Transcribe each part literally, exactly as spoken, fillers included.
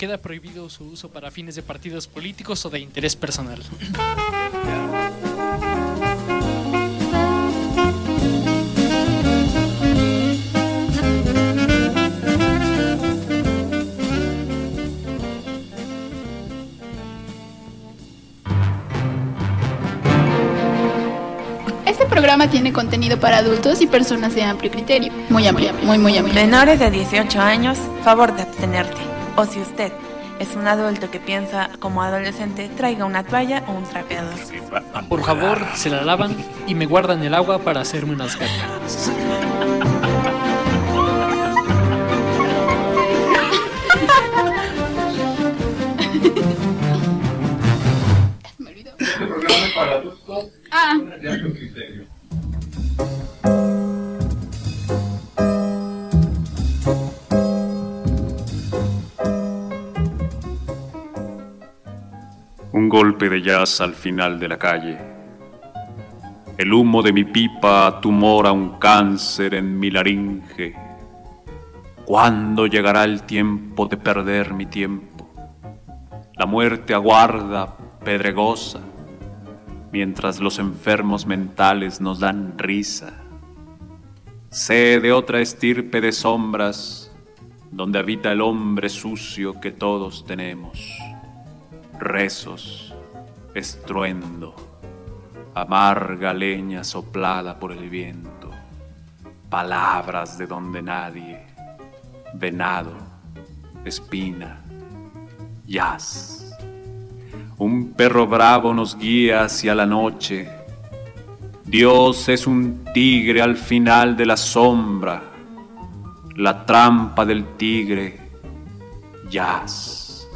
Queda prohibido su uso para fines de partidos políticos o de interés personal. Este programa tiene contenido para adultos y personas de amplio criterio. Muy amplio, muy, muy amplio. Menores de dieciocho años, favor de abstenerte. O si usted es un adulto que piensa como adolescente, traiga una toalla o un trapeador. Por favor, se la lavan y me guardan el agua para hacerme unas ganas. Me olvidó. Este programa es para adultos Ah. de amplio criterio. Un golpe de jazz al final de la calle. El humo de mi pipa tumora un cáncer en mi laringe. ¿Cuándo llegará el tiempo de perder mi tiempo? La muerte aguarda, pedregosa, mientras los enfermos mentales nos dan risa. Sé de otra estirpe de sombras, donde habita el hombre sucio que todos tenemos. Rezos, estruendo, amarga leña soplada por el viento, palabras de donde nadie, venado, espina, jazz. Un perro bravo nos guía hacia la noche. Dios es un tigre al final de la sombra, la trampa del tigre, jazz.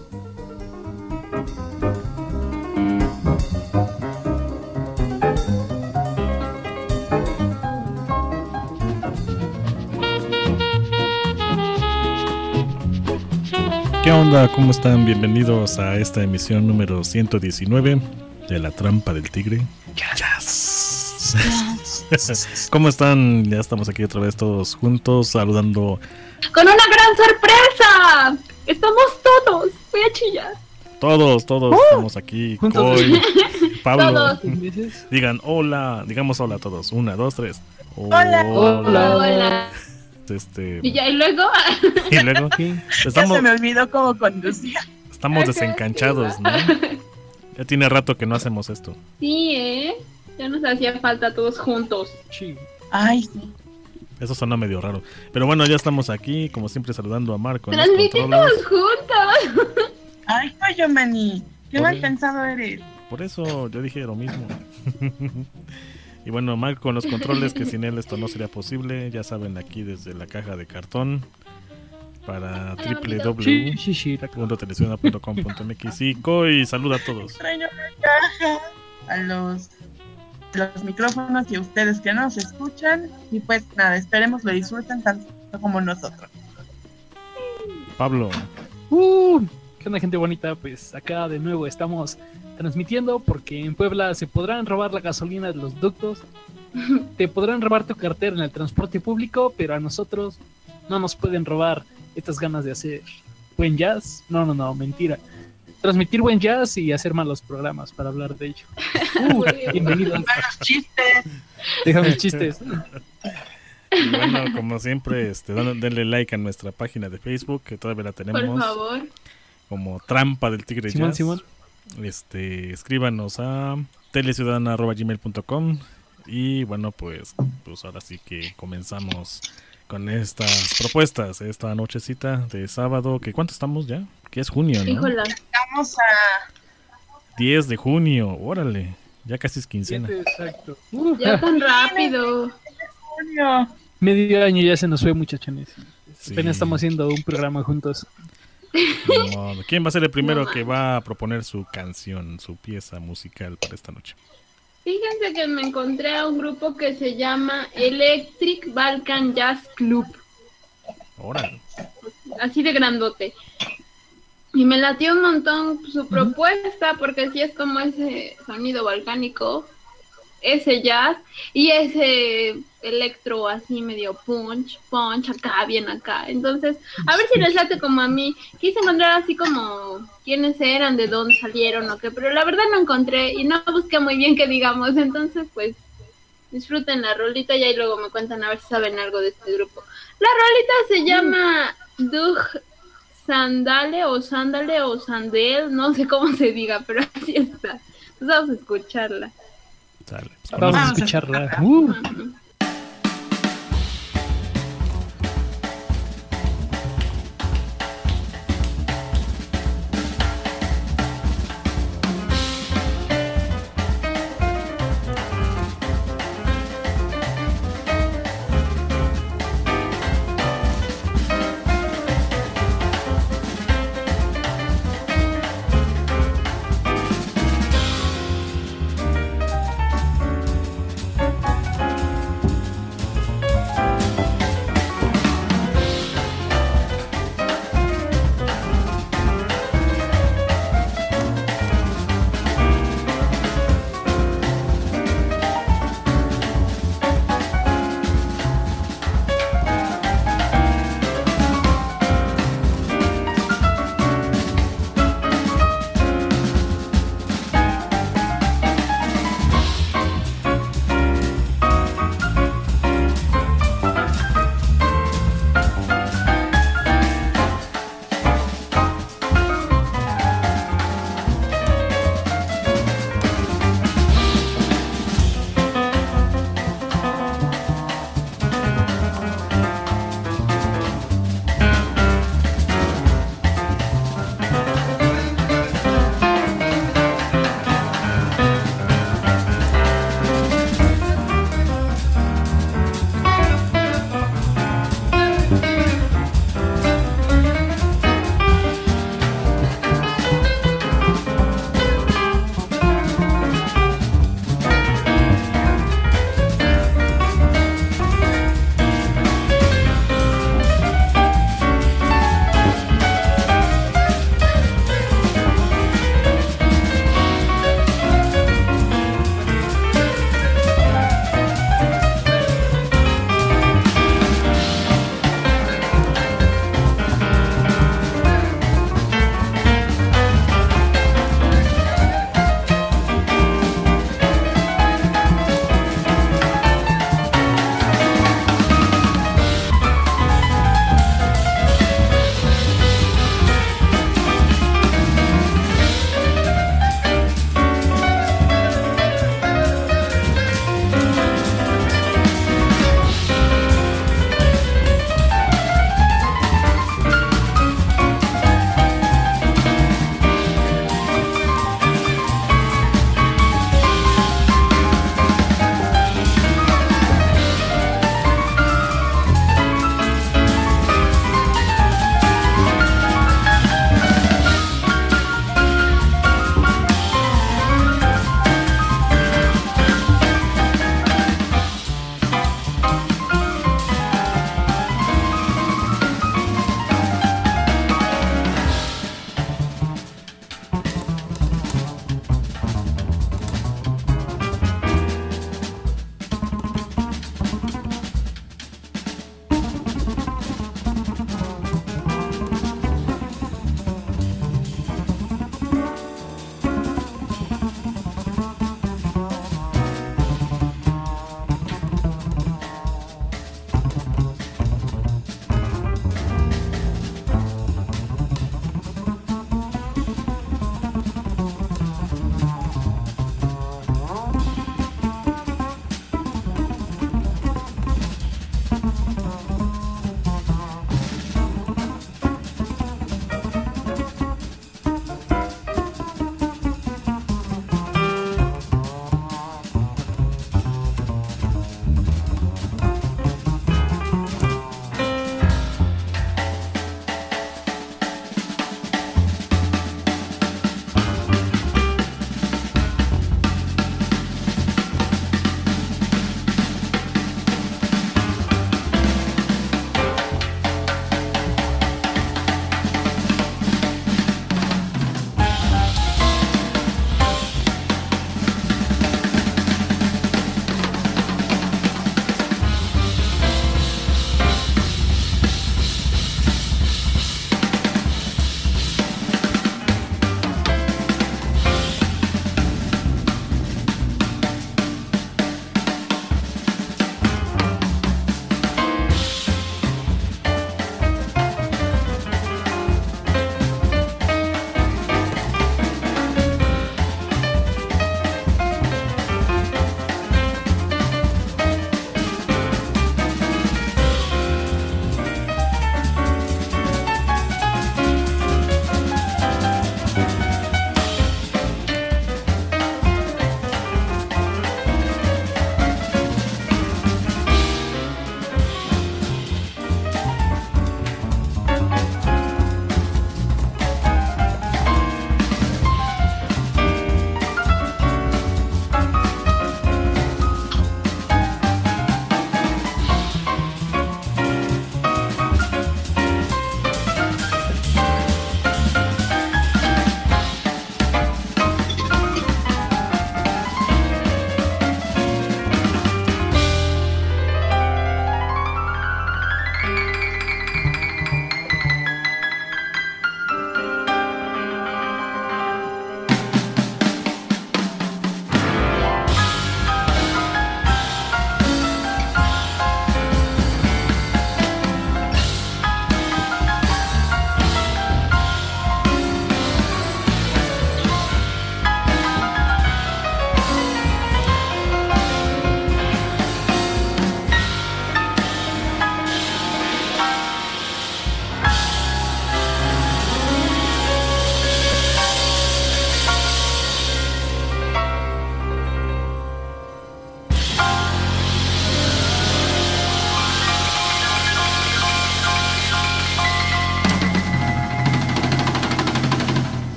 ¿Qué onda? ¿Cómo están? Bienvenidos a esta emisión número ciento diecinueve de La Trampa del Tigre. Yes. Yes. ¿Cómo están? Ya estamos aquí otra vez todos juntos, saludando. ¡Con una gran sorpresa! ¡Estamos todos! Voy a chillar. Todos, todos uh, estamos aquí. Juntos. Coy, Pablo. Todos. Digan hola, digamos hola a todos. Una, dos, tres. Hola. Hola. Hola. Este... Y ya, y luego. Y luego. Estamos... Ya se me olvidó cómo conducía. Estamos desencanchados, ¿no? Ya tiene rato que no hacemos esto. Sí, ¿eh? Ya nos hacía falta todos juntos. Sí. Ay, sí. Eso suena medio raro. Pero bueno, ya estamos aquí, como siempre, saludando a Marco. Transmitimos juntos. Ay, coño, Manny. Qué mal pensado eres. Por eso yo dije lo mismo. Y bueno, Marco con los controles, que sin él esto no sería posible. Ya saben, aquí desde la caja de cartón para doble u doble u doble u punto televisión punto com punto m x. Y Coy, saluda a todos. Extraño la caja. A los, los micrófonos y a ustedes que nos escuchan. Y pues nada, esperemos lo disfruten tanto como nosotros. Pablo. Uh, ¿Qué onda, gente bonita? Pues acá de nuevo estamos transmitiendo porque en Puebla se podrán robar la gasolina de los ductos, te podrán robar tu cartera en el transporte público, pero a nosotros no nos pueden robar estas ganas de hacer buen jazz. No, no, no, mentira. Transmitir buen jazz y hacer malos programas para hablar de ello. Uh, bienvenidos. Malos chistes. Déjame chistes. Y bueno, como siempre, este, denle like a nuestra página de Facebook, que todavía la tenemos. Por favor. Como Trampa del Tigre Simón, Jazz. Simón. Este, escríbanos a teleciudadana arroba gmail punto com. Y bueno, pues, pues ahora sí que comenzamos con estas propuestas. Esta nochecita de sábado, que ¿cuánto estamos ya? Que es junio, ¿no? Híjola. Estamos a diez de junio, órale. Ya casi es quincena. Exacto. Uh, ya tan rápido. junio. Medio año ya se nos fue, muchachones. Sí. Apenas estamos haciendo un programa juntos. No, ¿quién va a ser el primero no. que va a proponer su canción, su pieza musical para esta noche? Fíjense que me encontré a un grupo que se llama Electric Balkan Jazz Club. Órale. Así de grandote. Y me latió un montón su uh-huh. propuesta, porque sí es como ese sonido balcánico, ese jazz y ese electro así medio punch, punch, acá, bien acá. Entonces, a ver si les late como a mí. Quise encontrar así como quiénes eran, de dónde salieron o qué, pero la verdad no encontré y no busqué muy bien que digamos. Entonces, pues, disfruten la rolita y ahí luego me cuentan a ver si saben algo de este grupo. La rolita se llama Dug Sandale o Sandale o Sandel, no sé cómo se diga, pero así está. Entonces vamos a escucharla. Sale. Vamos a escucharla. Uh.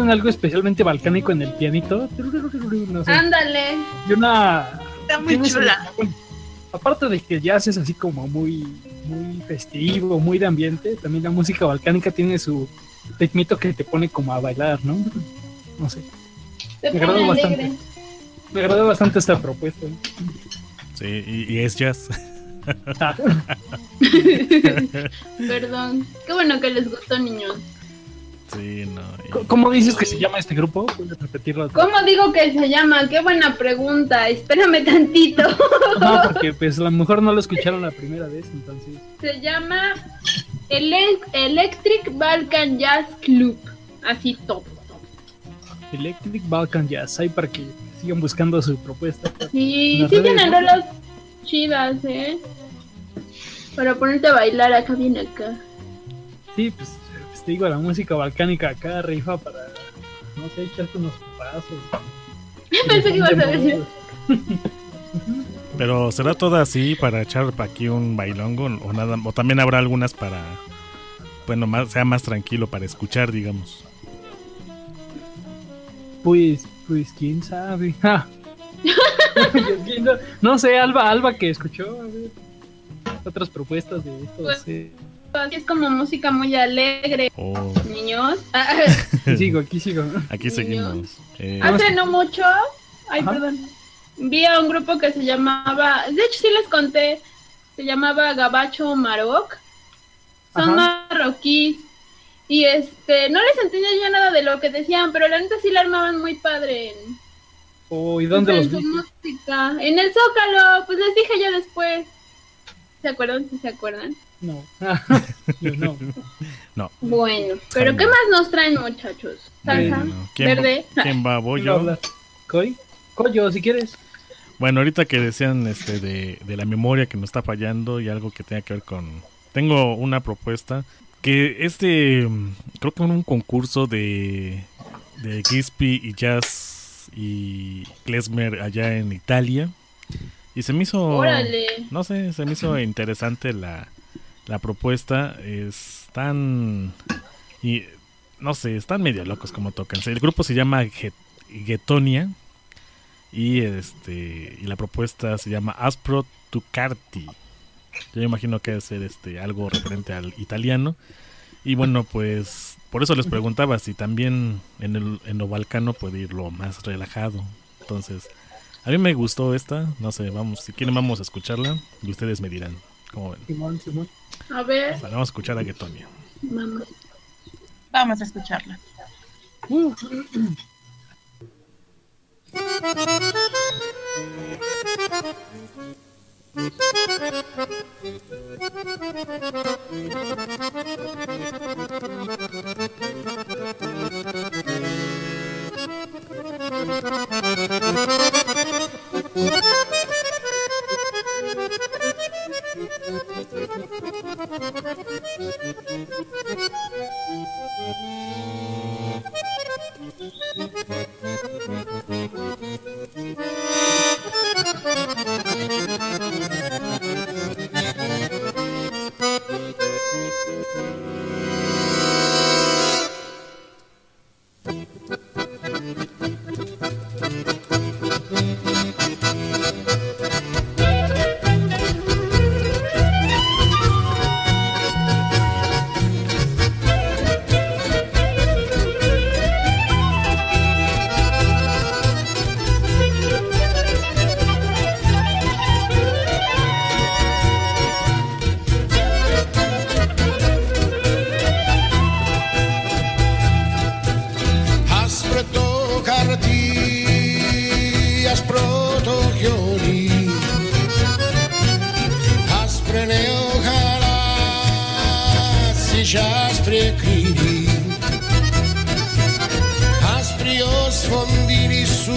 tienen algo especialmente balcánico en el pianito. No sé. Ándale. Y una... Está muy tiene chula. su- bueno, aparte de que jazz es así como muy, muy festivo, muy de ambiente, también la música balcánica tiene su ritmito que te pone como a bailar, ¿no? No sé. Te Me agradó pone bastante. alegre. Me agradó bastante esta propuesta. Sí, y, y es jazz. Ah, Perdón. Qué bueno que les gustó, niños. Sí, no. y- ¿Cómo- ¿Cómo dices que se llama este grupo? ¿Puedes repetirlo? ¿Cómo digo que se llama? Qué buena pregunta. Espérame tantito. No, porque pues a lo mejor no lo escucharon la primera vez, entonces. Se llama Ele- Electric Balkan Jazz Club. Así top. Electric Balkan Jazz, ahí para que sigan buscando su propuesta. Sí, Las sí redes, tienen ¿no? rolas chidas, ¿eh? Para ponerte a bailar acá bien acá. Sí, pues, pues, te digo, la música balcánica acá rifa para, no sé, echarte unos pasos. Pensé que ibas a decir. Pero será toda así para echar para aquí un bailongo o nada, o también habrá algunas para, bueno, más sea más tranquilo para escuchar, digamos. Pues, pues, quién sabe. Ah. no, no sé, Alba, Alba que escuchó, a ver, otras propuestas de estos. Pues- eh. Así es como música muy alegre, O niños. Ah, Aquí sigo, aquí sigo. aquí seguimos. Eh, Hace no mucho, ay, Ajá. perdón, vi a un grupo que se llamaba, de hecho sí les conté, se llamaba Gabacho Maroc. Son Ajá. marroquíes. Y este, no les entendía yo nada de lo que decían, pero la neta sí la armaban muy padre en, Oh, ¿y dónde en los su viste? música. En el Zócalo, pues les dije ya después. ¿Se acuerdan? ¿Sí se acuerdan? No. Yo no. no. Bueno, pero Jaime. ¿qué más nos traen, muchachos? Salsa, Bueno, ¿quién, va- verde. ¿Quién va? ¿Voy ¿Quién va a yo? hablar? ¿Coy? Coyo, si quieres. Bueno, ahorita que decían este de, de la memoria que nos está fallando y algo que tenga que ver con... Tengo una propuesta que este, mm, creo que en un concurso de, de Gispi y Jazz y Klezmer allá en Italia. Y se me hizo... Órale. No sé, se me hizo interesante la, la propuesta. Están... Y, no sé, están medio locos como tocan. El grupo se llama Get- Getonia. Y este y la propuesta se llama Aspro Tucarti. Yo imagino que debe ser este algo referente al italiano. Y bueno, pues por eso les preguntaba si también en el en lo balcano puede ir lo más relajado. Entonces, a mí me gustó esta, no sé, vamos, si quieren vamos a escucharla y ustedes me dirán cómo ven. Simón, Simón. A ver, Vale, vamos a escuchar a Getonia. mamá. Vamos a escucharla. Uh, aspre cridi, aspri o sfondini su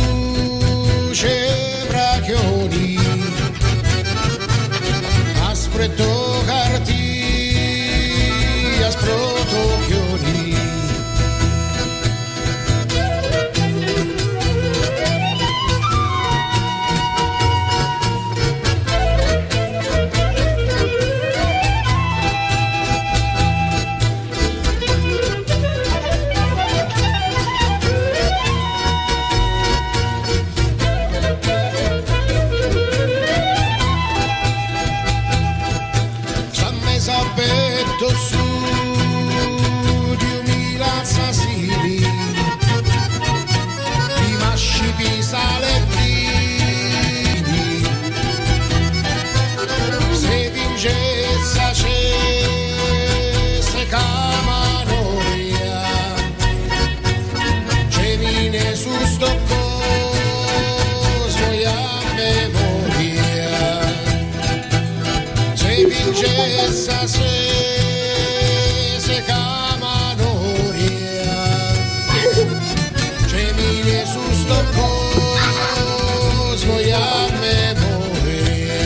cebrachioni, aspre toccarti, aspro tocchioni. bellezza se se camanoria c'è mille su sto cosmo e a memoria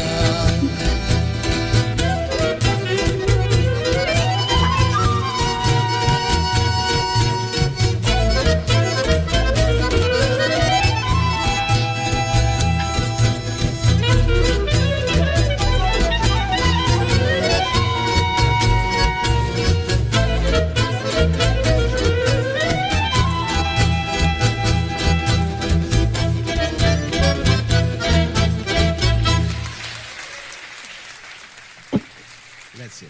Gracias.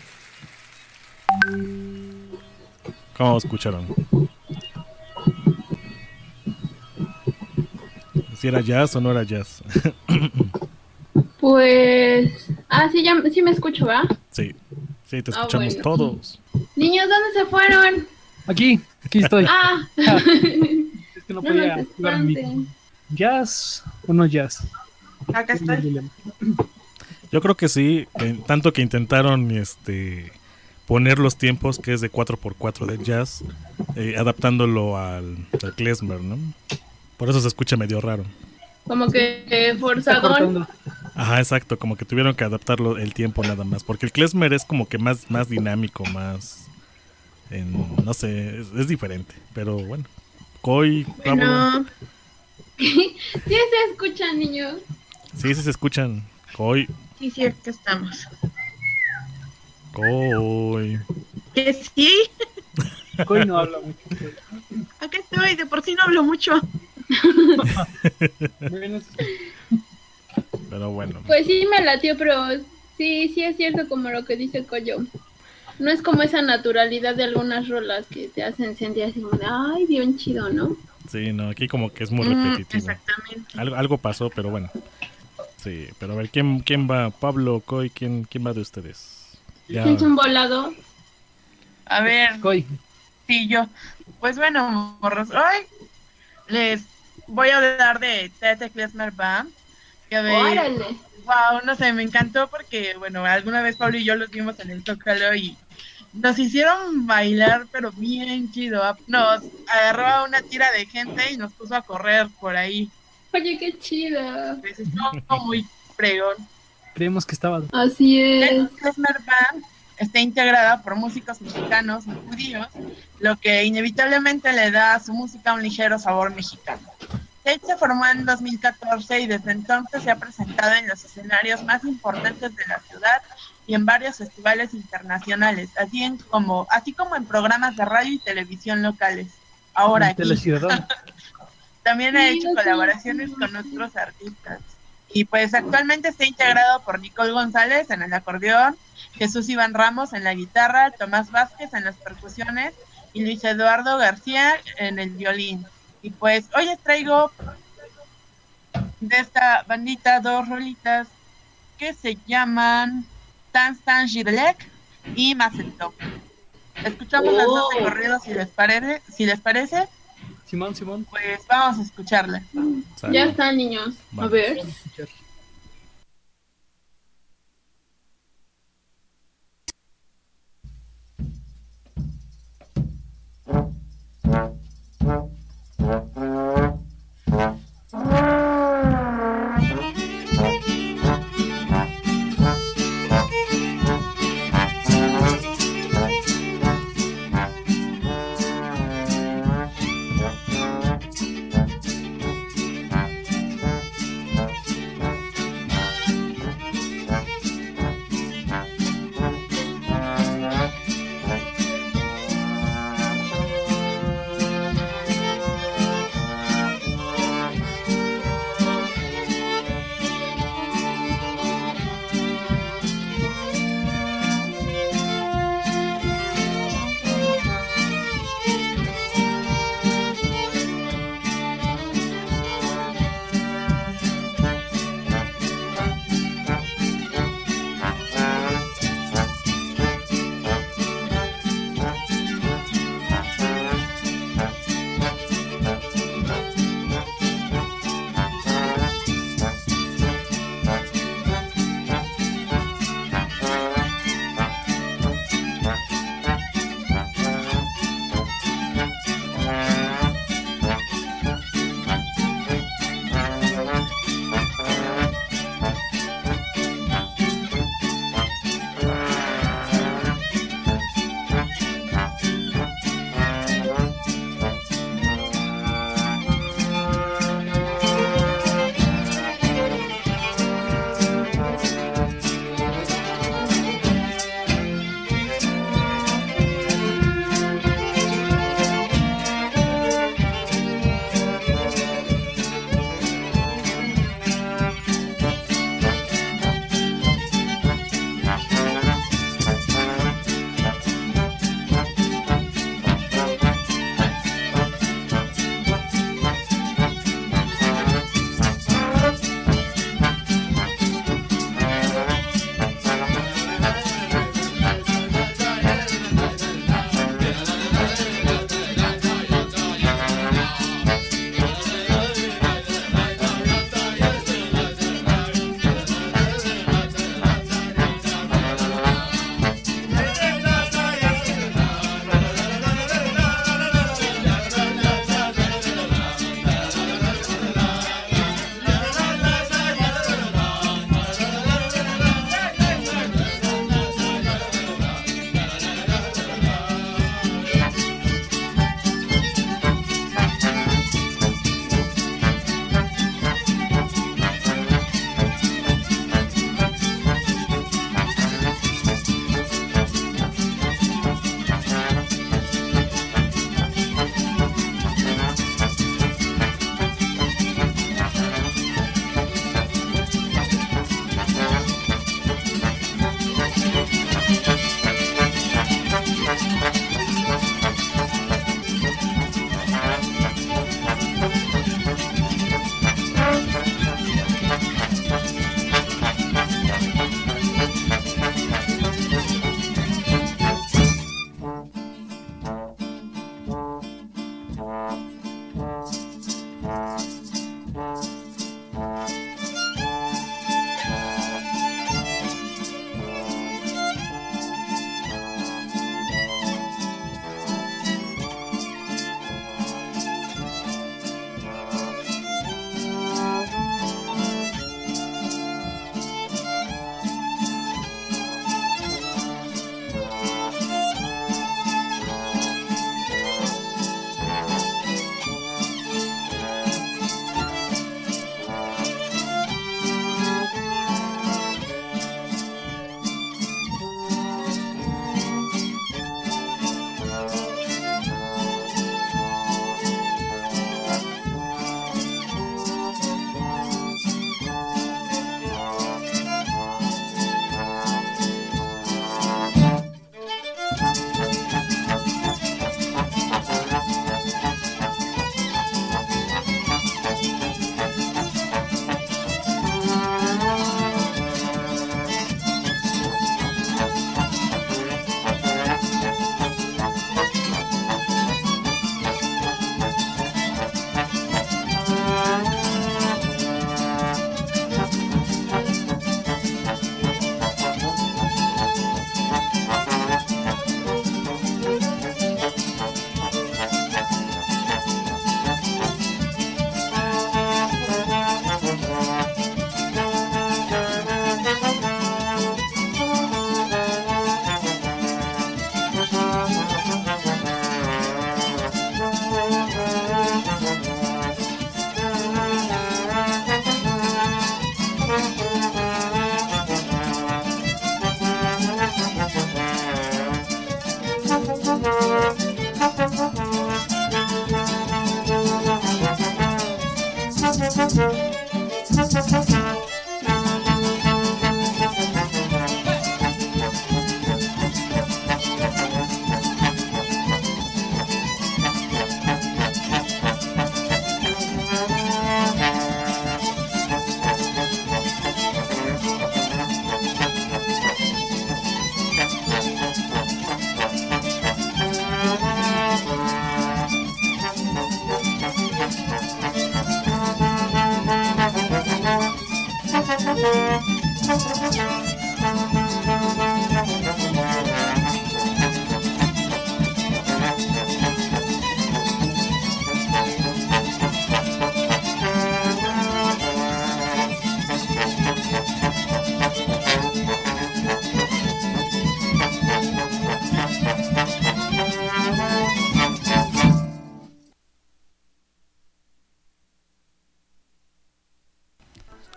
¿Cómo escucharon? ¿Si era jazz o no era jazz? Pues... Ah, sí, ya, sí me escucho, ¿va? Sí, sí, te Ah, escuchamos bueno. todos. Niños, ¿dónde se fueron? Aquí, aquí estoy. Ah, Es que no no podía nos jugar mi espanten. jazz o no jazz. Acá Es el estoy. dilema. Yo creo que sí, que tanto que intentaron este poner los tiempos que es de cuatro por cuatro de jazz, eh, adaptándolo al, al klezmer, ¿no? Por eso se escucha medio raro. Como que eh, Está forzadón. cortando. Ajá, exacto, como que tuvieron que adaptarlo el tiempo nada más, porque el klezmer es como que más, más dinámico, más, en- no sé, es, es diferente, pero bueno. Koi, Pablo, Bueno. Sí se escuchan, niños. sí, sí se escuchan. Koi, Sí, sí, aquí estamos. Koi. Que sí, Hoy no habla mucho. acá estoy. De por sí no hablo mucho. Bueno, Pero bueno, Pues sí me latió, pero sí, sí es cierto como lo que dice Coyo. No es como esa naturalidad de algunas rolas que te hacen sentir así como de, ay, bien chido, ¿no? sí, no, aquí como que es muy Mm, repetitivo. exactamente. Algo, algo pasó, pero bueno. Sí, pero a ver, ¿quién, quién va? Pablo, Koi, ¿quién, quién va de ustedes? Ya. Es un volado. A ver, Hoy. sí, yo. Pues bueno, morros, hoy les voy a hablar de Tete Klezmer Band. Que de, Órale. wow, no sé, me encantó porque, bueno, alguna vez Pablo y yo los vimos en el Zócalo y nos hicieron bailar, pero bien chido. Nos agarró una tira de gente y nos puso a correr por ahí. Oye, qué chida. Pues estuvo muy fregón. Creemos que estaba. Así es. Tete Klezmer Band está integrada por músicos mexicanos y judíos, lo que inevitablemente le da a su música un ligero sabor mexicano. Tate se formó en dos mil catorce y desde entonces se ha presentado en los escenarios más importantes de la ciudad y en varios festivales internacionales, así, en como, así como en programas de radio y televisión locales. Ahora aquí. Teleciudadano. También ha Sí, hecho sí, colaboraciones sí. con otros artistas. Y pues actualmente está integrado por Nicole González en el acordeón, Jesús Iván Ramos en la guitarra, Tomás Vázquez en las percusiones y Luis Eduardo García en el violín. Y pues hoy les traigo de esta bandita dos rolitas que se llaman Tan Tan Gidelec y Macetó. Escuchamos las dos de Oh. corrido si les parece, si les parece, Simón, Simón. pues vamos a escucharla. Sale. Ya están, niños. A Vamos. ver. Vamos a escuchar.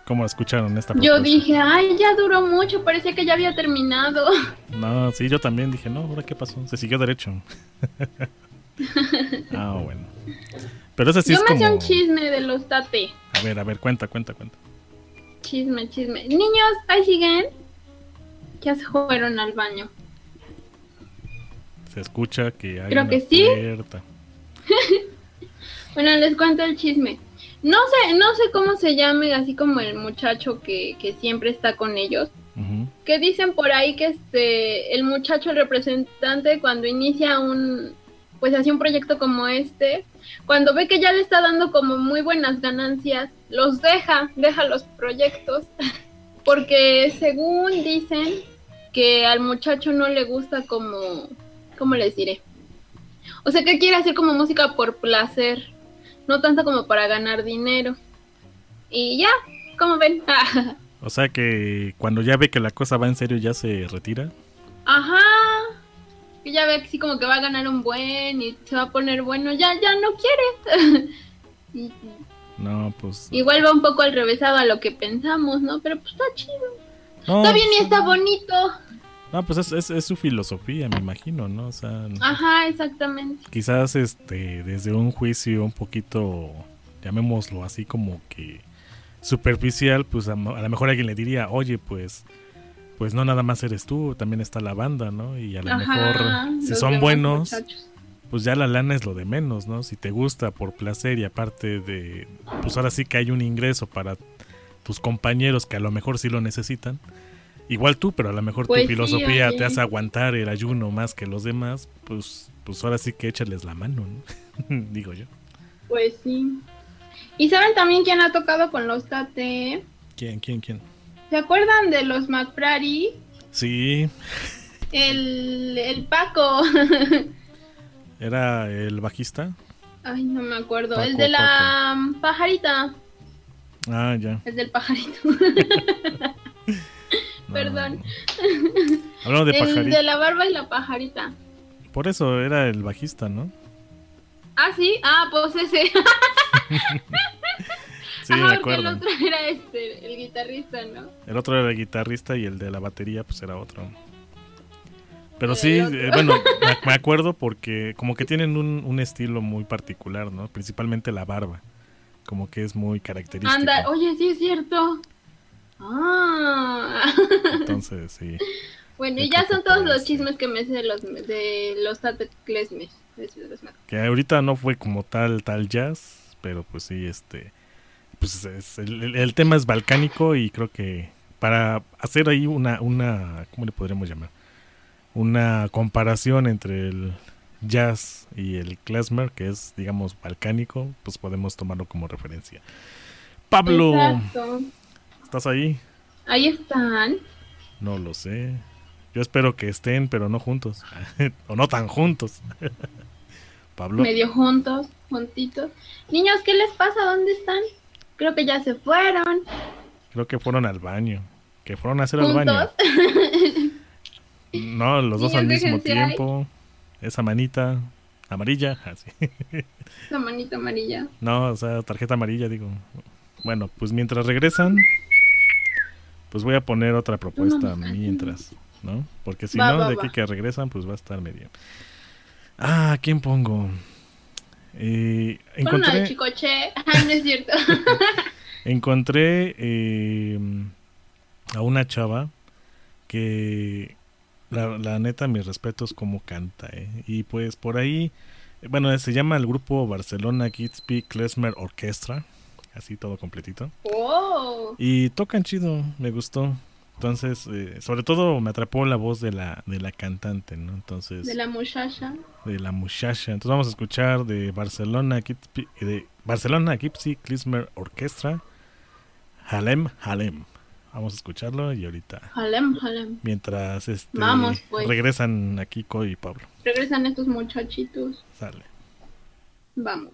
¿Cómo escucharon esta Yo propuesta? dije, ay, ya duró mucho, parecía que ya había terminado. No, sí, yo también dije, no, ¿ahora qué pasó? Se siguió derecho. Ah, bueno. Pero ese sí Yo es me hacía como... un chisme de los tate. A ver, a ver, cuenta, cuenta, cuenta. Chisme, chisme. Niños, ahí siguen. Ya se fueron al baño. Se escucha que hay Creo una que sí. puerta. Bueno, les cuento el chisme. No sé, no sé cómo se llame, así como el muchacho que, que siempre está con ellos. Ujú. Que dicen por ahí que este, el muchacho, el representante, cuando inicia un, pues así un proyecto como este, cuando ve que ya le está dando como muy buenas ganancias, los deja, deja los proyectos, porque según dicen que al muchacho no le gusta como, ¿cómo les diré? O sea, que quiere hacer como música por placer, no tanto como para ganar dinero. Y ya, ¿cómo ven? O sea que cuando ya ve que la cosa va en serio ya se retira. Ajá. Que ya ve que sí como que va a ganar un buen y se va a poner bueno, ya, ya no quiere. Y No, pues... igual va un poco al revésado a lo que pensamos, ¿no? Pero pues está chido. No, Está bien y está bonito. no pues es, es, es su filosofía, me imagino, ¿no? O sea, Ajá, exactamente. quizás este desde un juicio un poquito, llamémoslo así como que superficial, pues a, a lo mejor alguien le diría, oye, pues pues no nada más eres tú, también está la banda, ¿no? Y a lo Ajá, mejor si los son demás buenos, muchachos. pues ya la lana es lo de menos, ¿no? Si te gusta por placer y aparte de, pues ahora sí que hay un ingreso para tus compañeros que a lo mejor sí lo necesitan. Igual tú, pero a lo mejor Pues tu sí, filosofía oye. te hace aguantar el ayuno más que los demás, pues pues ahora sí que échales la mano, ¿no? Digo yo. Pues sí. ¿Y saben también quién ha tocado con los Tate? ¿Quién, quién, quién? ¿Se acuerdan de los McFrary? Sí, El, el Paco. era el bajista. Ay, no me acuerdo. Paco, el de la um, pajarita. Ah, ya. El del pajarito. No, Perdón. Hablando de el pajarito. de la barba y la pajarita. Por eso era el bajista, ¿no? Ah, sí. Ah, pues ese. Sí, Ajá, me porque el acuerdo. otro era este, el guitarrista, ¿no? El otro era el guitarrista y el de la batería pues era otro. Pero El sí, otro. eh, bueno, me, me acuerdo porque como que tienen un, un estilo muy particular, ¿no? Principalmente la barba, como que es muy característica. Anda, oye, sí es cierto. Ah. Entonces, sí. Bueno, yo y ya creo son que todos por los eso. chismes que me sé de los de los Tate Klesmes. Que ahorita no fue como tal, tal jazz, pero pues sí, este... Pues es- el, el- el tema es balcánico y creo que para hacer ahí una, una, ¿cómo le podríamos llamar? Una comparación entre el jazz y el klezmer, que es, digamos, balcánico, pues podemos tomarlo como referencia. Pablo, Exacto. ¿estás ahí? Ahí están. No lo sé. Yo espero que estén, pero no juntos. O no tan juntos. Pablo. Medio juntos, juntitos. Niños, ¿qué les pasa? ¿Dónde están? Creo que ya se fueron. Creo que fueron al baño. Que fueron a hacer al baño. ¿Juntos? No, los dos Niños, al mismo déjense ahí. tiempo. Esa manita amarilla. Así. La manita amarilla. No, o sea, tarjeta amarilla, digo. Bueno, pues mientras regresan, pues voy a poner otra propuesta No. mientras, ¿no? Porque si Va, no, va, de va. aquí que regresan, pues va a estar medio. Ah, ¿quién pongo? Eh, Con una de encontré, Chicoche. Ah, no es cierto. encontré eh, a una chava que la, la neta, mis respetos como canta, ¿eh? Y pues por ahí, bueno, se llama el grupo Barcelona Gitsby Klezmer Orchestra, así todo completito. Oh. Y tocan chido, me gustó. Entonces, eh, sobre todo me atrapó la voz de la de la cantante, ¿no? Entonces, De la muchacha. de la muchacha. Entonces vamos a escuchar de Barcelona Gitsby, de Barcelona Gipsy Klezmer Orchestra, Halem Halem. Vamos a escucharlo y ahorita, Jalem, jalem. mientras este Vamos, pues. regresan aquí Kiko y Pablo. Regresan estos muchachitos. Sale. Vamos.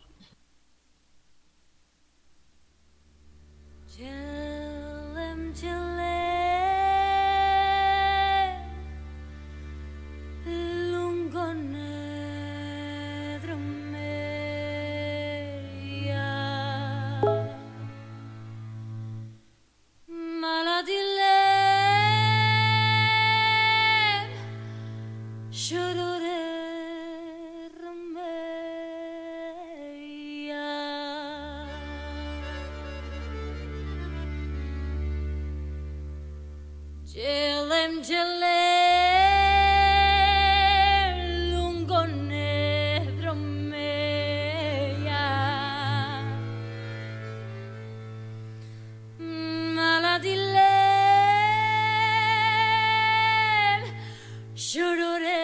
Chillem, chillem, lungonedro meia. Jolem jele lungone dromeya maladile shorore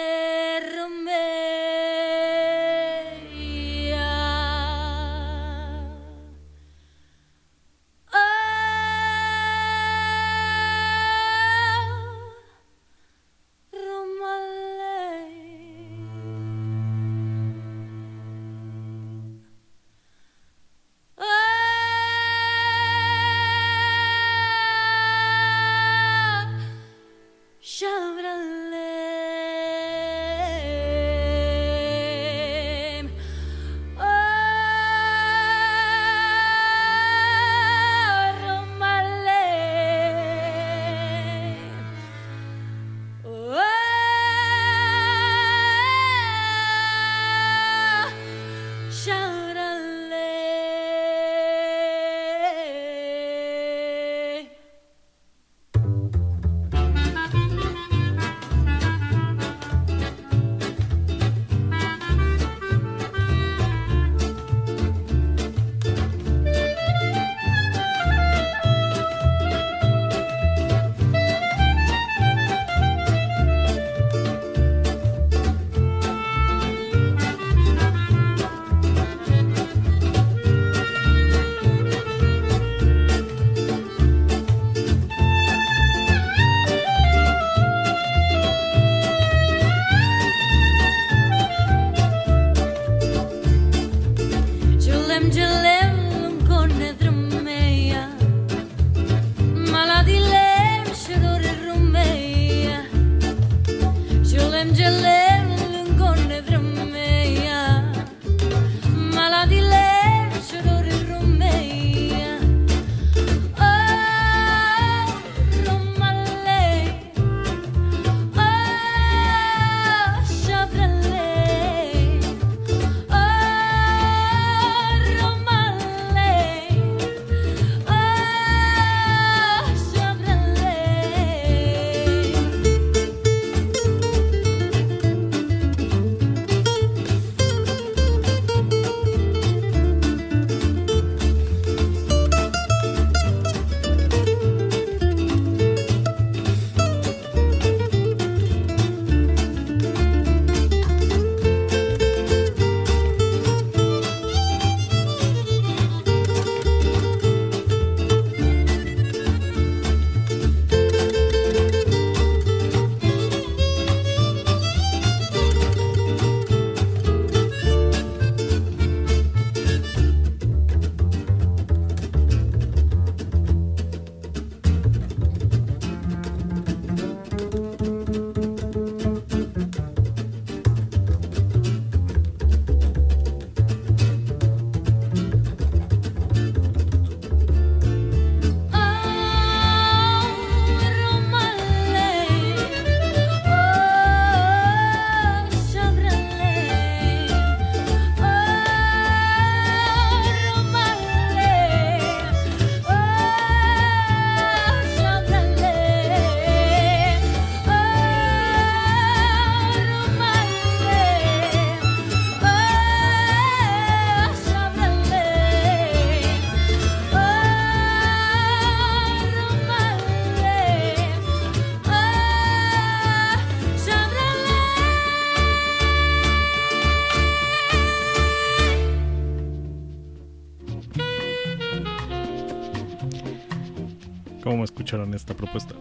¿Cómo escucharon esta propuesta?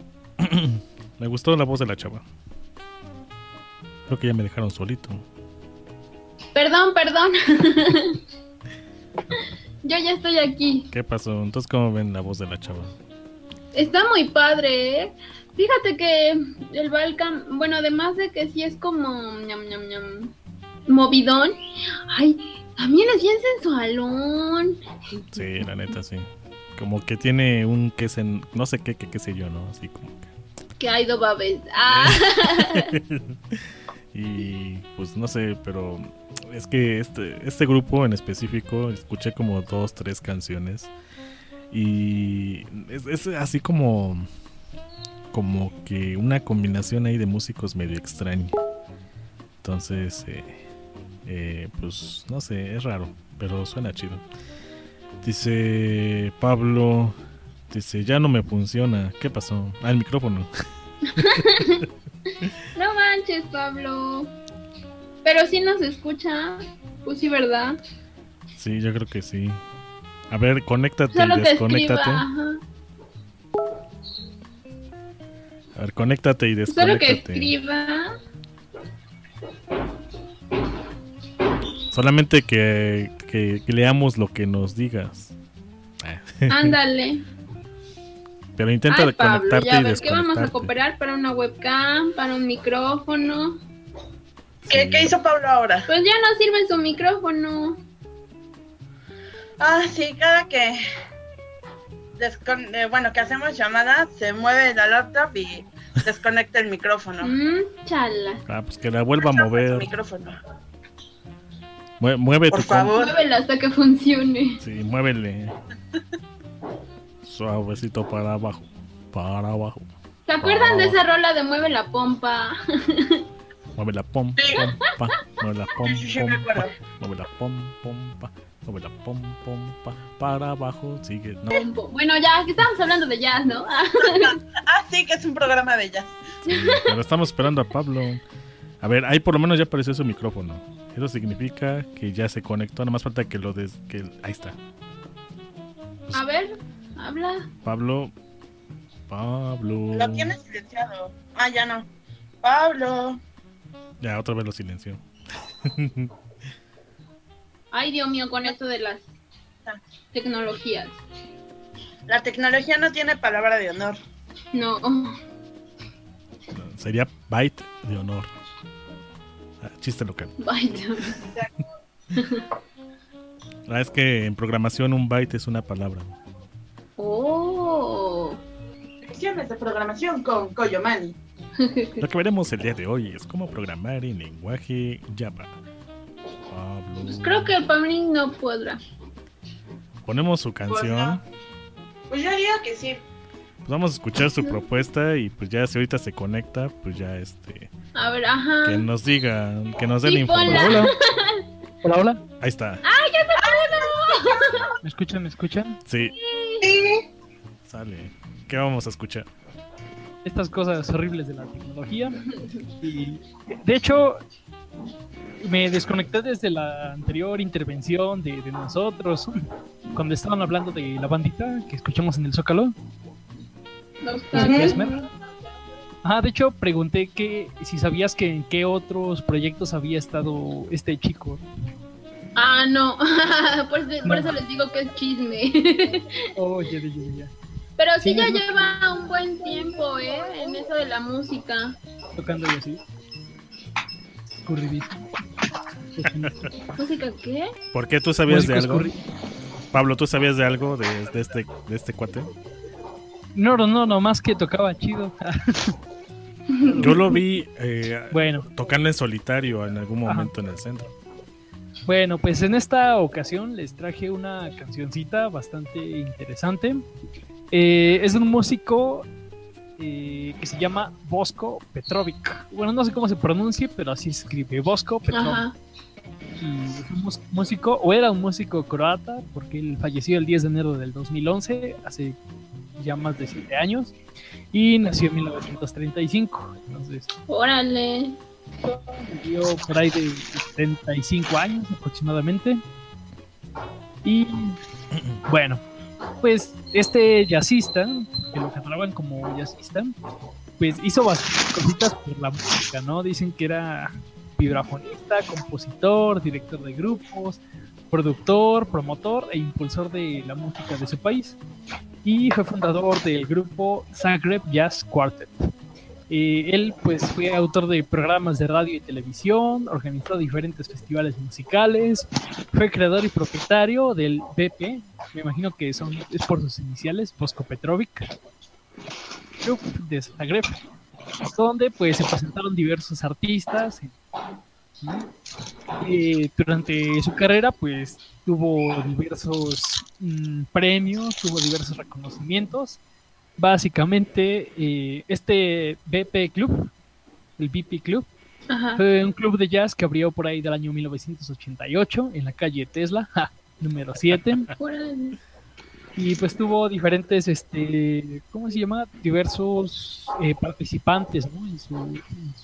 Me gustó la voz de la chava. Creo que ya me dejaron solito. Perdón, perdón. Yo ya estoy aquí. ¿Qué pasó? Entonces, ¿cómo ven la voz de la chava? Está muy padre, ¿eh? Fíjate que el Balkan, bueno, además de que sí es como ñam, ñam, ñam, movidón, ay, también es bien sensualón. Sí, la neta, sí. Como que tiene un qué sé, no sé qué, qué, qué sé yo, ¿no? Así como que... Que hay dos babes. Ah. Y pues no sé, pero es que este, este grupo en específico, escuché como dos, tres canciones. Y es, es así como... como que una combinación ahí de músicos medio extraña. Entonces, eh, eh, pues no sé, es raro, pero suena chido. Dice Pablo, dice, ya no me funciona. ¿Qué pasó? Ah, el micrófono. No manches, Pablo. Pero sí nos escucha. Pues sí, ¿verdad? Sí, yo creo que sí. A ver, conéctate Solo y te desconéctate. escriba, ajá. A ver, conéctate y Solo que desconéctate. escriba. Solamente que, que, que leamos lo que nos digas. Ándale. Pero intenta Ay, Pablo, conectarte ya y ves que vamos a desconectarte. cooperar para una webcam, para un micrófono. ¿Qué, ¿Qué hizo Pablo ahora? Pues ya no sirve su micrófono. Ah, sí, cada que descon- eh, bueno, que hacemos llamadas, se mueve la laptop y desconecta el micrófono. Mm, chala. Ah, pues que la vuelva a Su mover. micrófono. Mue- mueve Por tu com- favor. Muévela hasta que funcione. Sí, muévele. Suavecito para abajo. Para abajo. ¿Se acuerdan de Ah. esa rola de Mueve la Pompa? Mueve la pom, Sí. pompa. Mueve la pom, Sí, sí, me pompa. acuerdo. Mueve la pom, pompa. Mueve la pom, pompa. Para abajo. Sigue. No. Pompo. Bueno, ya que estamos hablando de jazz, ¿no? Ah, sí, que es un programa de jazz. Sí, pero estamos esperando a Pablo. A ver, ahí por lo menos ya apareció su micrófono. Eso significa que ya se conectó. Nada más falta que lo des... que ahí está. A ver, habla. Pablo. Pablo. Lo tienes silenciado. Ah, ya no. Pablo. Ya, otra vez lo silenció. Ay, Dios mío, con esto de las tecnologías. La tecnología no tiene palabra de honor. No. Sería byte de honor. Ah, chiste local. Vaya. Ah, es que en programación un byte es una palabra. Oh. Lecciones de programación con Koyomani. Lo que veremos el día de hoy es cómo programar en lenguaje Java. Pablo. Pues creo que el Pamela no podrá. Ponemos su Pues canción. no. Pues yo digo que sí. Pues vamos a escuchar su propuesta y pues ya si ahorita se conecta, pues ya este A ver, ajá. que nos diga, que nos dé Sí, la información. ponla. Hola. Hola, hola. Ahí está. ¿Me escuchan? ¿Me escuchan? Sí, Sí. sale. ¿Qué vamos a escuchar? Estas cosas horribles de la tecnología. Y de hecho, me desconecté desde la anterior intervención de, de nosotros, cuando estaban hablando de la bandita que escuchamos en el Zócalo. Nostalgia. ¿Qué es, Mer? Ah, de hecho, pregunté que si sabías que en qué otros proyectos había estado este chico. Ah, no. por, eso, por No. eso les digo que es chisme. Oh, ya, ya, ya, ya. Pero sí, Sí, ya es lo- lleva un buen tiempo, ¿eh? En eso de la música. Tocando y así. Escurridísimo. ¿Música qué? ¿Por qué tú sabías Músico de algo? escurri- Pablo, ¿tú sabías de algo de, de este de este cuate? No, no, no, nomás que tocaba chido. Yo lo vi eh, Bueno, tocando en solitario en algún Ajá. momento en el centro. bueno, pues en esta ocasión les traje una cancioncita bastante interesante. Eh, es de un músico eh, que se llama Boško Petrović. Bueno, no sé cómo se pronuncie, pero así se escribe, Boško Petrović. Ajá. Y es un mus- músico, o era un músico croata, porque él falleció el diez de enero del dos mil once, hace ya más de siete años, y nació en mil novecientos treinta y cinco. Entonces, Órale. vivió por ahí de setenta y cinco años aproximadamente. Y bueno, pues este jazzista, que lo catalogan como jazzista, pues hizo bastantes cositas por la música, ¿no? Dicen que era vibrafonista, compositor, director de grupos, productor, promotor e impulsor de la música de su país. Y fue fundador del grupo Zagreb Jazz Quartet. Eh, él pues fue autor de programas de radio y televisión, organizó diferentes festivales musicales, fue creador y propietario del B P, me imagino que son es por sus iniciales, Boško Petrović, Club de Zagreb, donde pues se presentaron diversos artistas. Eh, durante su carrera pues tuvo diversos mm, premios, tuvo diversos reconocimientos. Básicamente, eh, este B P Club, el B P Club, Ajá. fue un club de jazz que abrió por ahí del año mil novecientos ochenta y ocho en la calle Tesla, ja, número siete. Órale. Y pues tuvo diferentes, este, ¿cómo se llama? Diversos eh, participantes, ¿no? En su, en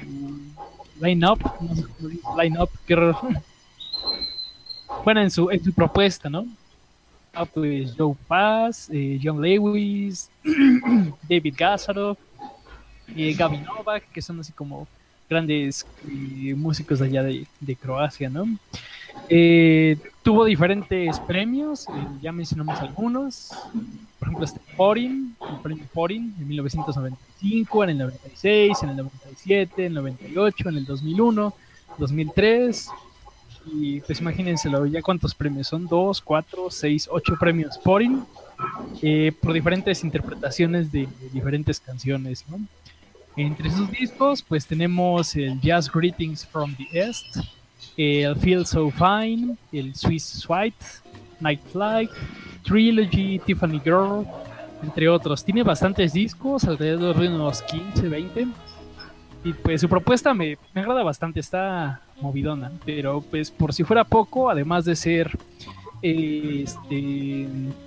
su line-up, no sé cómo dice, line-up, qué raro. Bueno, en su, en su propuesta, ¿no? Ah, pues Joe Pass, eh, John Lewis, David Gazzaro, eh, Gabi Novak, que son así como grandes eh, músicos de allá de, de Croacia, ¿no? Eh, tuvo diferentes premios, eh, ya mencionamos algunos, por ejemplo este Porin, el premio Porin en mil novecientos noventa y cinco, en el noventa y seis, en el noventa y siete, en el noventa y ocho, en el dos mil uno, dos mil tres, y pues imagínenselo, ya cuántos premios son, dos, cuatro, seis, ocho premios Porin, eh, por diferentes interpretaciones de, de diferentes canciones, ¿no? Entre sus discos pues tenemos el Jazz Greetings from the East, el Feel So Fine, el Swiss Suite, Night Flight, Trilogy, Tiffany Girl, entre otros. Tiene bastantes discos, alrededor de unos quince, veinte. Y pues su propuesta me, me agrada bastante, está movidona. Pero pues por si fuera poco, además de ser eh, este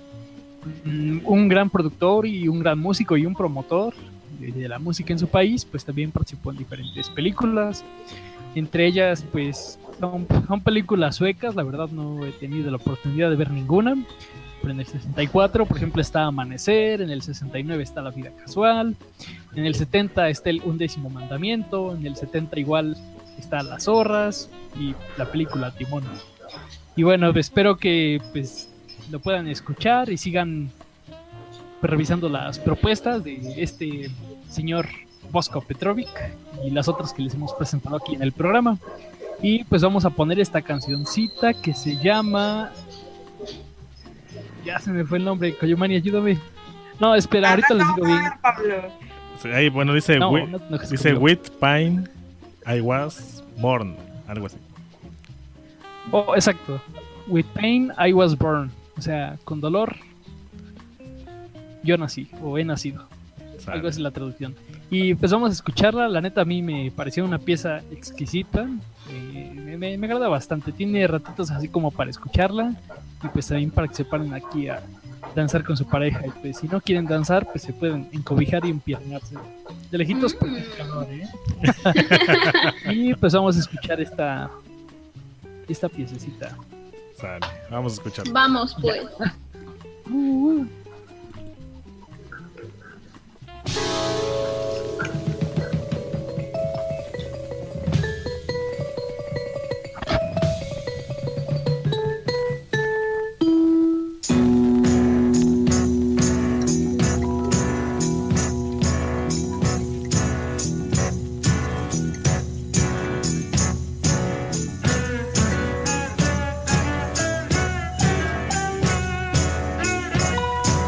un gran productor y un gran músico y un promotor de, de la música en su país, pues también participó en diferentes películas. Entre ellas, pues, son, son películas suecas, la verdad no he tenido la oportunidad de ver ninguna. Pero en el sesenta y cuatro, por ejemplo, está Amanecer, en el sesenta y nueve está La Vida Casual, en el setenta está El Undécimo Mandamiento, en el setenta igual está Las Zorras y la película Timón. Y bueno, espero que pues lo puedan escuchar y sigan pues, revisando las propuestas de este señor Boško Petrović y las otras que les hemos presentado aquí en el programa. Y pues vamos a poner esta cancioncita que se llama... Ya se me fue el nombre, Coyomani, ayúdame. No, espera, ahorita les digo bien. Sí, ahí, bueno, dice, No, wi- no, no, dice no. With Pain, I was born. Algo así. Oh, exacto. With pain, I was born. O sea, con dolor, yo nací, o he nacido. Sale. Algo así es la traducción. Y pues vamos a escucharla. La neta a mí me pareció una pieza exquisita. Eh, me, me, me agrada bastante. Tiene ratitos así como para escucharla. Y pues también para que se paren aquí a danzar con su pareja. Y pues si no quieren danzar, pues se pueden encobijar y empiernarse. De lejitos porque es calor, ¿eh? Y pues vamos a escuchar esta esta piececita. Sale. Vamos a escucharlo. Vamos, pues. Uh, uh. Thank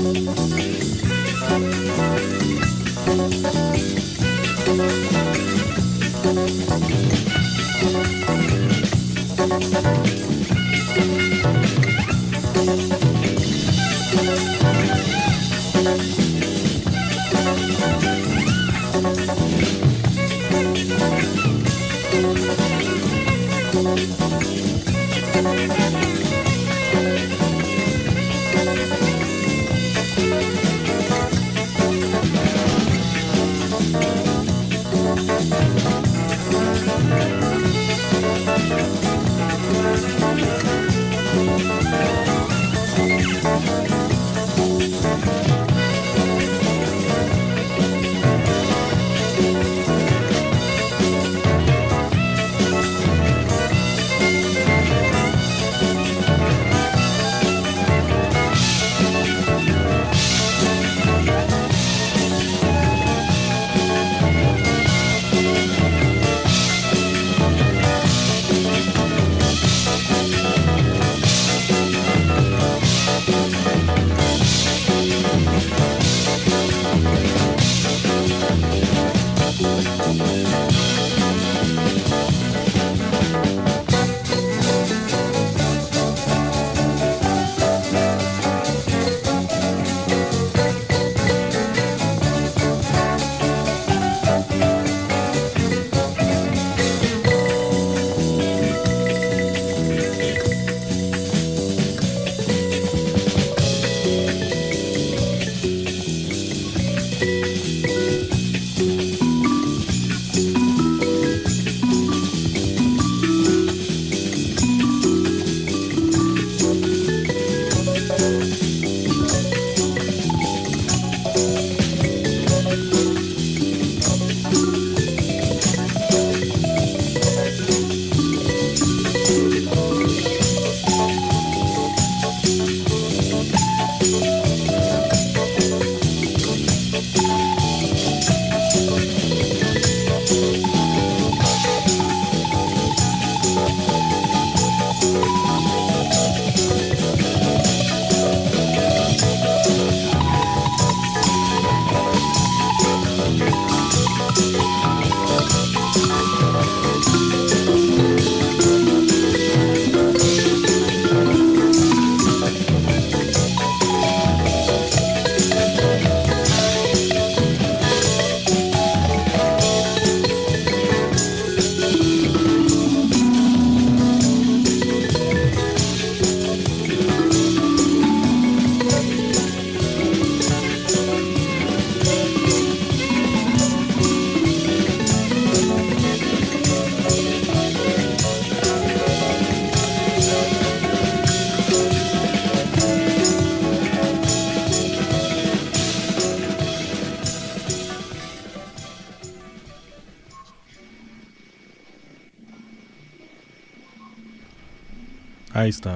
Ahí está.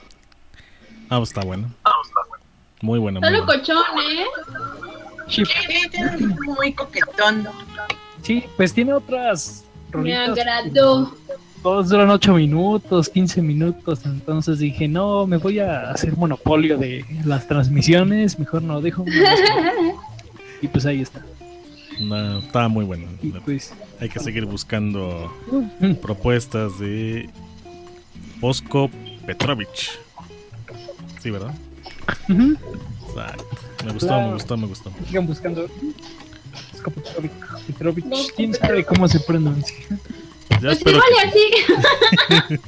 Ah, pues está bueno. Muy bueno. Solo Muy bueno. cochón, ¿eh? Sí, Muy coquetón. sí, pues tiene otras Me rolitas. agradó. Todos duran ocho minutos, quince minutos. Entonces dije, no, me voy a hacer monopolio de las transmisiones. Mejor no dejo. una más. Y pues ahí está. No, estaba muy bueno. Y pues, Hay que seguir buscando mm, propuestas de Bosko Petrovich. Sí, ¿verdad? ujú, Exacto. Me gustó, Claro. me gustó, me gustó. sigan buscando. Bosko Petrovich, Petrovich, quién sabe cómo se pronuncia. Ya Pues espero igual y que, así.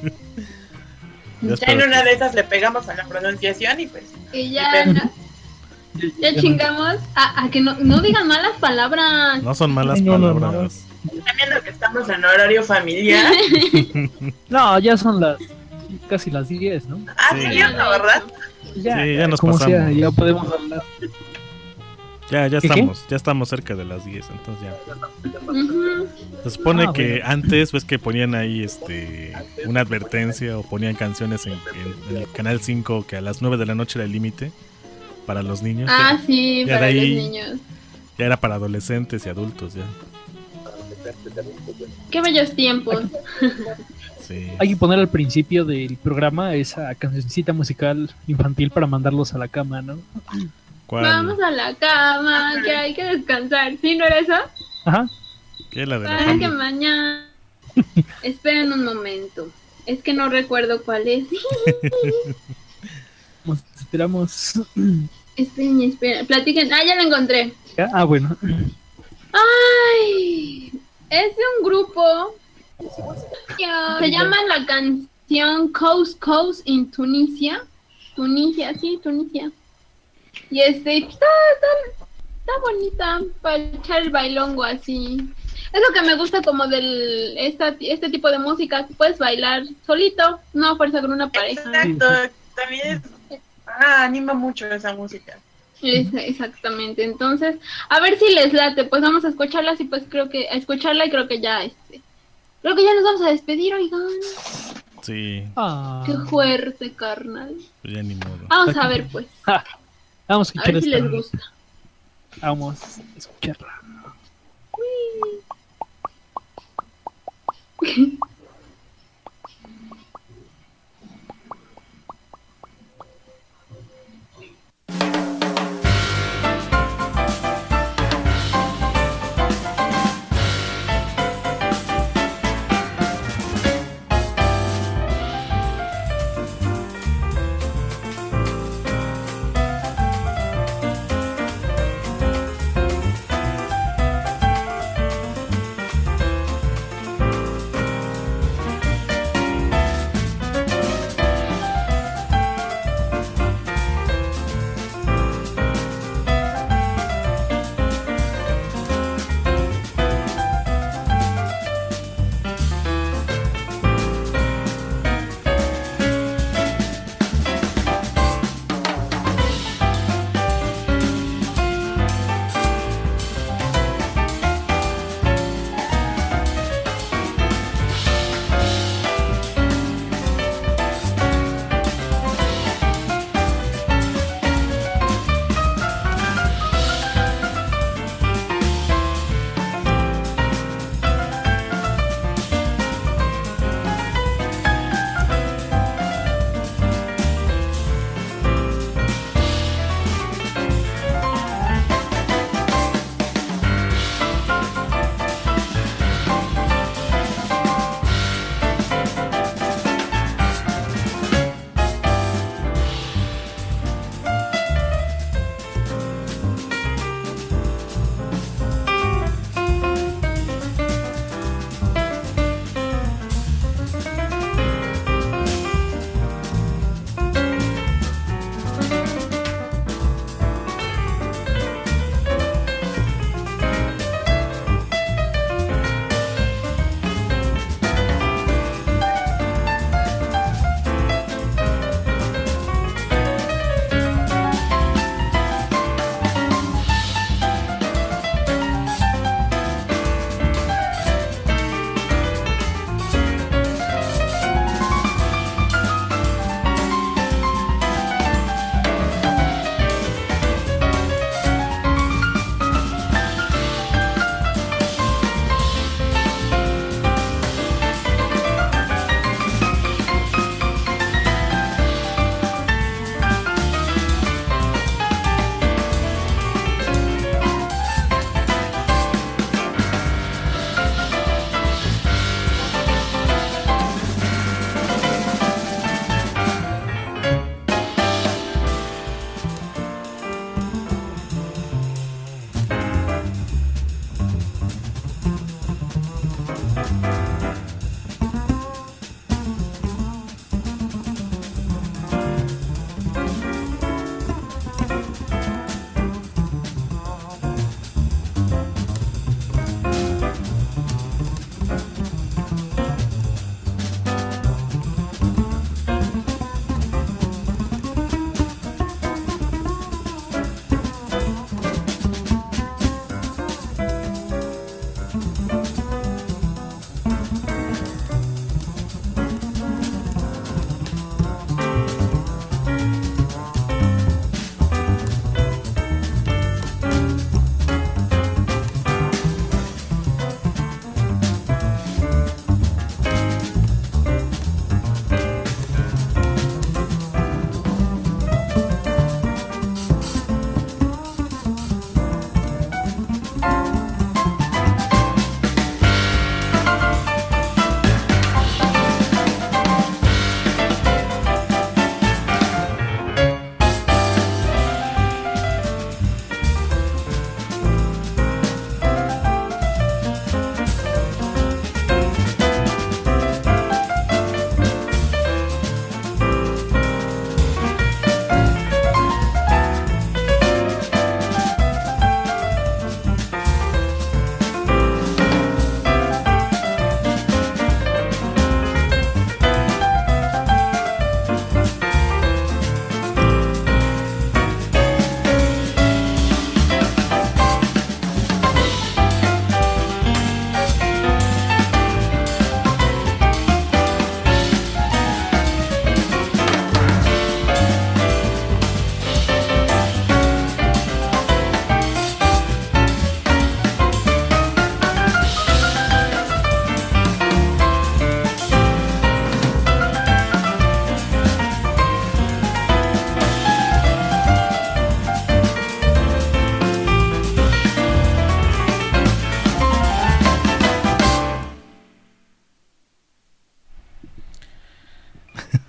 ya Ya espero en que- una de esas le pegamos a la pronunciación y pues. Y ya, no- ya chingamos. A, a que no, no digan malas palabras. No son malas Ay, no, no, palabras. Están viendo que estamos en horario familiar. No, ya son las casi las diez, ¿no? Ah, Sí. sí, ¿no, verdad? Ya, Sí, ya nos como sea, pasamos. ya podemos hablar. Ya, ya ¿Qué, qué? estamos, ya estamos cerca de las diez, entonces ya. Ujú. Se supone Ah, que bueno. antes ves que ponían ahí este una advertencia o ponían canciones en, en- en el canal cinco que a las nueve de la noche era el límite para los niños. Ah, ya, sí, ya para de los ahí- niños. ya era para adolescentes y adultos ya. Qué bellos tiempos. Sí. Hay que poner al principio del programa esa cancioncita musical infantil para mandarlos a la cama, ¿no? ¿Cuál? Vamos a la cama, que hay que descansar. ¿Sí, no era esa? Ajá. ¿Qué es la de la Para que familia? mañana... Esperen un momento. Es que no recuerdo cuál es. Nos esperamos. Esperen, esperen. Platiquen. Ah, ya la encontré. Ah, bueno. Ay, es de un grupo. Se llama la canción Coast Coast in Tunisia. Tunisia, sí, Tunisia. Y este, está, está, está bonita para echar el bailongo así. Es lo que me gusta como del esta, este tipo de música, que puedes bailar solito, no a fuerza con una pareja. Exacto, también es, ah, anima mucho esa música. Es- exactamente, entonces, a ver si les late, pues vamos a escucharla y pues creo que, a escucharla y creo que ya, este, creo que ya nos vamos a despedir, oigan. Sí, Ah. Qué fuerte, carnal. pues ya ni modo. Vamos a ver, pues, Ah, vamos a a escuchar ver si esta. les gusta. Vamos a escucharla.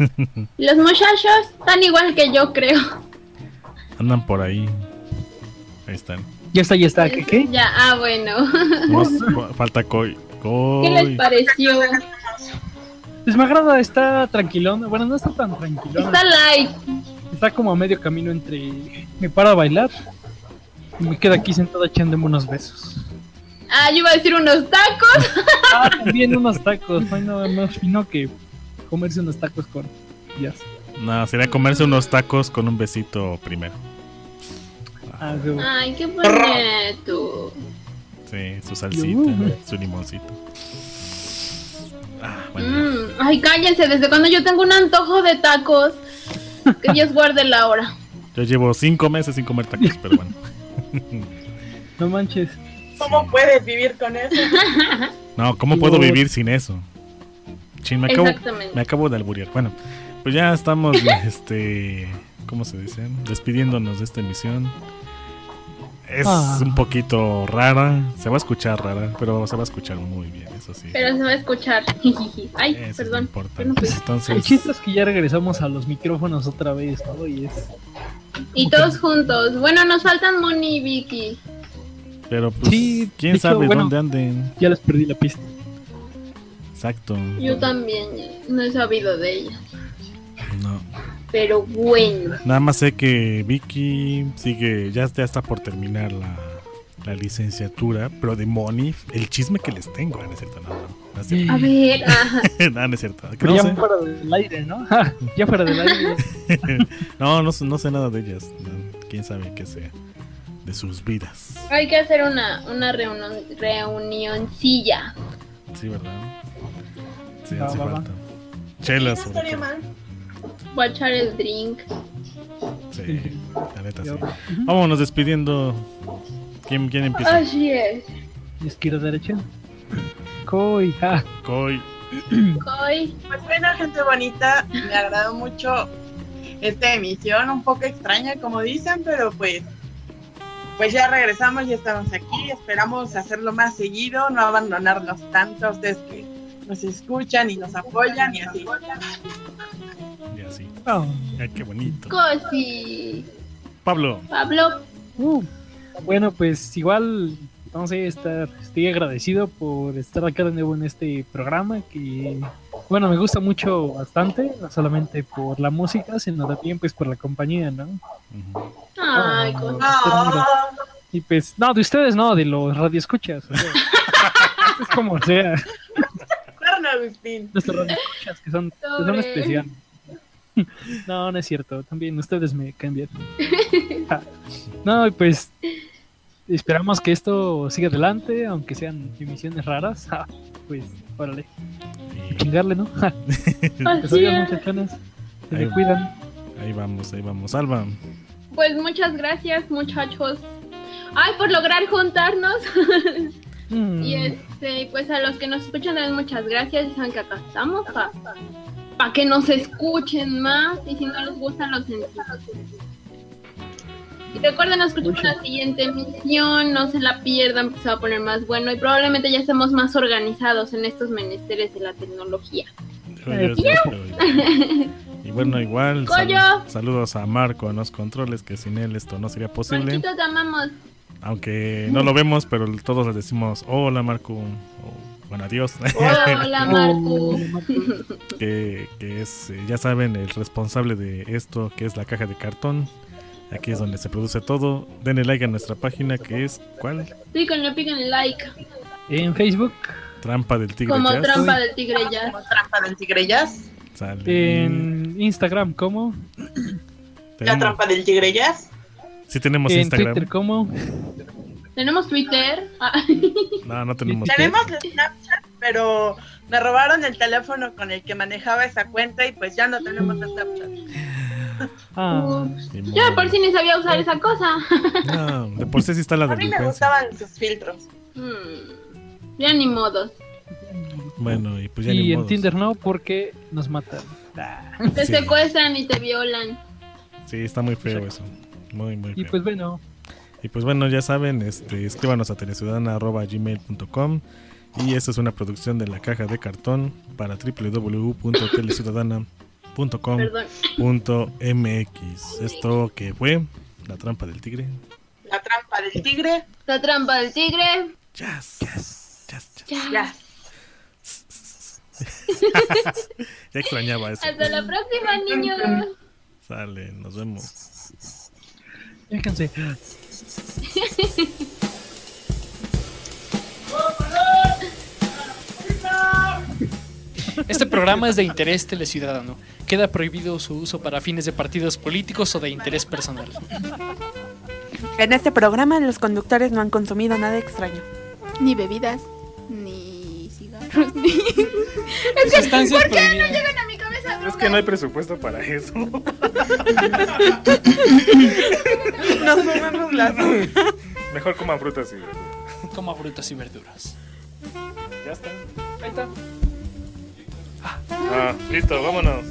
Los muchachos están igual que yo, creo. Andan por ahí. Ahí están. Ya está, ya está. ¿Qué? ¿Qué? Ya, ah, bueno. Vamos, falta Koi. Koi. ¿Qué les pareció? Pues me agrada, está tranquilón. Bueno, no está tan tranquilón. Está light. Está como a medio camino entre me paro a bailar y me quedo aquí sentado echándome unos besos. Ah, yo iba a decir unos tacos. Ah, también unos tacos. No hay nada más fino que comerse unos tacos con jazz. No, sería comerse unos tacos con un besito primero. Ah, qué bueno. Ay, qué bonito. Sí, su salsita, su limoncito. Ah, bueno. Mm, ay, cállense, ¿desde cuando yo tengo un antojo de tacos? Que Dios guarde la hora. Yo llevo cinco meses sin comer tacos, pero bueno. No manches. ¿Cómo puedes vivir con eso? No, ¿cómo puedo vivir sin eso? Chin, me acabo, Exactamente. me acabo de alburear. Bueno, pues ya estamos, este, ¿cómo se dice? Despidiéndonos de esta emisión. Es Ah. un poquito rara, se va a escuchar rara, pero se va a escuchar muy bien, eso sí. Pero se va a escuchar. Ay, Eso es lo perdón. importante. Bueno, pues, Entonces, El chiste es que ya regresamos a los micrófonos otra vez, ¿no? Y es... y todos juntos. Bueno, nos faltan Moni y Vicky. pero pues, Sí, quién de hecho, sabe bueno. dónde anden. Ya les perdí la pista. Exacto. Yo también no he sabido de ella. No. Pero bueno. Nada más sé que Vicky sigue, ya, ya está por terminar la, la licenciatura, pero de Moni, el chisme que les tengo, no es cierto, no, no, no es cierto. A ver, ajá. No, no es cierto. que Pero no, ya sé. fuera del aire, ¿no? Ja, ya fuera del aire. no, no, sé- no sé nada de ellas. No, quién sabe qué sea de sus vidas. Hay que hacer una, una reunión, reunioncilla. Sí, ¿verdad? Sí, Va, hace va, va. falta. Chelas, No sobre estaría todo. mal. Voy a echar el drink. Sí, la neta sí. Ya. Vámonos despidiendo. ¿Quién, quién empieza? Así es. Izquierda, derecha. Koi, ja. Coy. Hoy, Pues bueno, gente bonita, me agradó mucho esta emisión, un poco extraña como dicen, pero pues pues ya regresamos, ya estamos aquí, esperamos hacerlo más seguido, no abandonarnos tanto a ustedes que nos escuchan y nos apoyan y así. Y así. Oh. Ay, qué bonito. Cosi. Pablo. Pablo, Uh, bueno, pues igual, no sé, estar, estoy agradecido por estar acá de nuevo en este programa que, bueno, me gusta mucho bastante, no solamente por la música, sino también pues por la compañía, ¿no? Ujú. ay, Oh, Cosi. Ah, Y pues, no, de ustedes no, de los radioescuchas. O sea, es como sea, cuerno, Agustín. nuestros radioescuchas que son, que son Sobre. especiales. No, no es cierto, también ustedes me cambian. Ah, no, y pues esperamos que esto siga adelante, aunque sean emisiones raras. Ah, pues, órale, Y chingarle, ¿no? Ah, pues Así oigan, es. muchachones, se Ahí me va. cuidan. ahí vamos, ahí vamos. Alba. Pues muchas gracias, muchachos. Ay, por lograr juntarnos. Mm, Y este, pues a los que nos escuchan también muchas gracias. Ya saben que acá estamos para pa que nos escuchen más. Y si no les gustan los censuran. Y recuerden escuchar Mucho. la siguiente emisión. No se la pierdan, porque se va a poner más bueno. Y probablemente ya estemos más organizados en estos menesteres de la tecnología. Yo- yo- yo espero igual. Y bueno, igual. sal- Coyo. saludos a Marco en los controles, que sin él esto no sería posible. Marquito, te amamos. Aunque no lo vemos, pero todos le decimos hola Marco. O, bueno, adiós. Hola, hola, Marco. oh, que, que es, eh, ya saben, el responsable de esto, que es la caja de cartón. Aquí es donde se produce todo. Denle like a nuestra página, que es, ¿cuál? Píquenle, píquenle like. En Facebook, Trampa del Tigre Como Jazz. trampa del tigre ya. Como trampa del tigre jazz. Sale. en Instagram, ¿cómo? La Tenemos- trampa del tigre jazz. Sí tenemos En Instagram. Twitter, ¿cómo? Tenemos Twitter. Ah, No, no tenemos. Tenemos Snapchat, pero me robaron el teléfono con el que manejaba esa cuenta y pues ya no tenemos Snapchat. Ah, Ni yo de modo. por sí ni sabía usar esa cosa. No, de por sí sí está la A mí me delincuencia. gustaban sus filtros. Hmm, ya ni modos. Bueno, y pues ya y ni en modos. Tinder no, porque nos matan. Ah, Te Sí. secuestran y te violan. Sí, está muy feo eso. Muy, muy y feo. pues bueno, Y pues bueno, ya saben, este, escríbanos a teleciudadana arroba gmail punto com. Y esta es una producción de La Caja de Cartón para doble u doble u doble u punto teleciudadana punto com punto m x. Esto que fue La Trampa del Tigre. La Trampa del Tigre. La Trampa del Tigre. Jazz. Jazz. Jazz. Jazz. Jazz. Ya extrañaba eso. Hasta la próxima, niños. Sale, nos vemos. Fíjense. Este programa es de interés teleciudadano. Queda prohibido su uso para fines de partidos políticos o de interés personal. En este programa los conductores no han consumido nada extraño. Ni bebidas, ni cigarros, ni... Es que, Sustancias ¿por qué no prohibidas. llegan a mi cabeza? Es que no hay presupuesto para eso. Nos comemos las... Mejor coman frutas y verduras. Coma frutas y verduras. Ya está. Ahí está. Ah, listo, vámonos.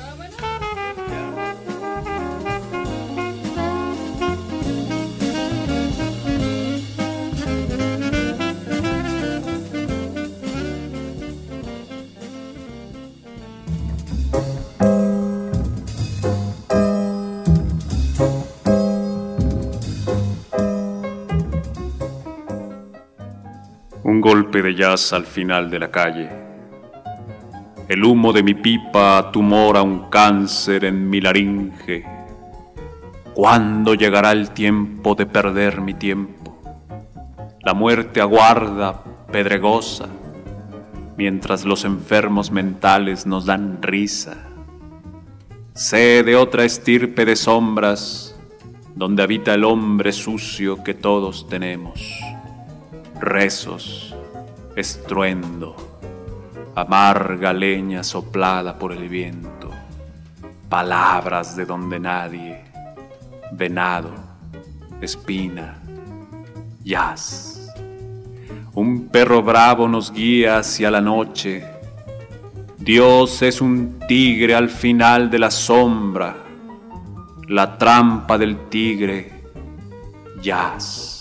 Un golpe de jazz al final de la calle. El humo de mi pipa tumora un cáncer en mi laringe. ¿Cuándo llegará el tiempo de perder mi tiempo? La muerte aguarda, pedregosa, mientras los enfermos mentales nos dan risa. Sé de otra estirpe de sombras, donde habita el hombre sucio que todos tenemos. Rezos, estruendo, amarga leña soplada por el viento, palabras de donde nadie, venado, espina, jazz. Un perro bravo nos guía hacia la noche. Dios es un tigre al final de la sombra, la trampa del tigre, jazz.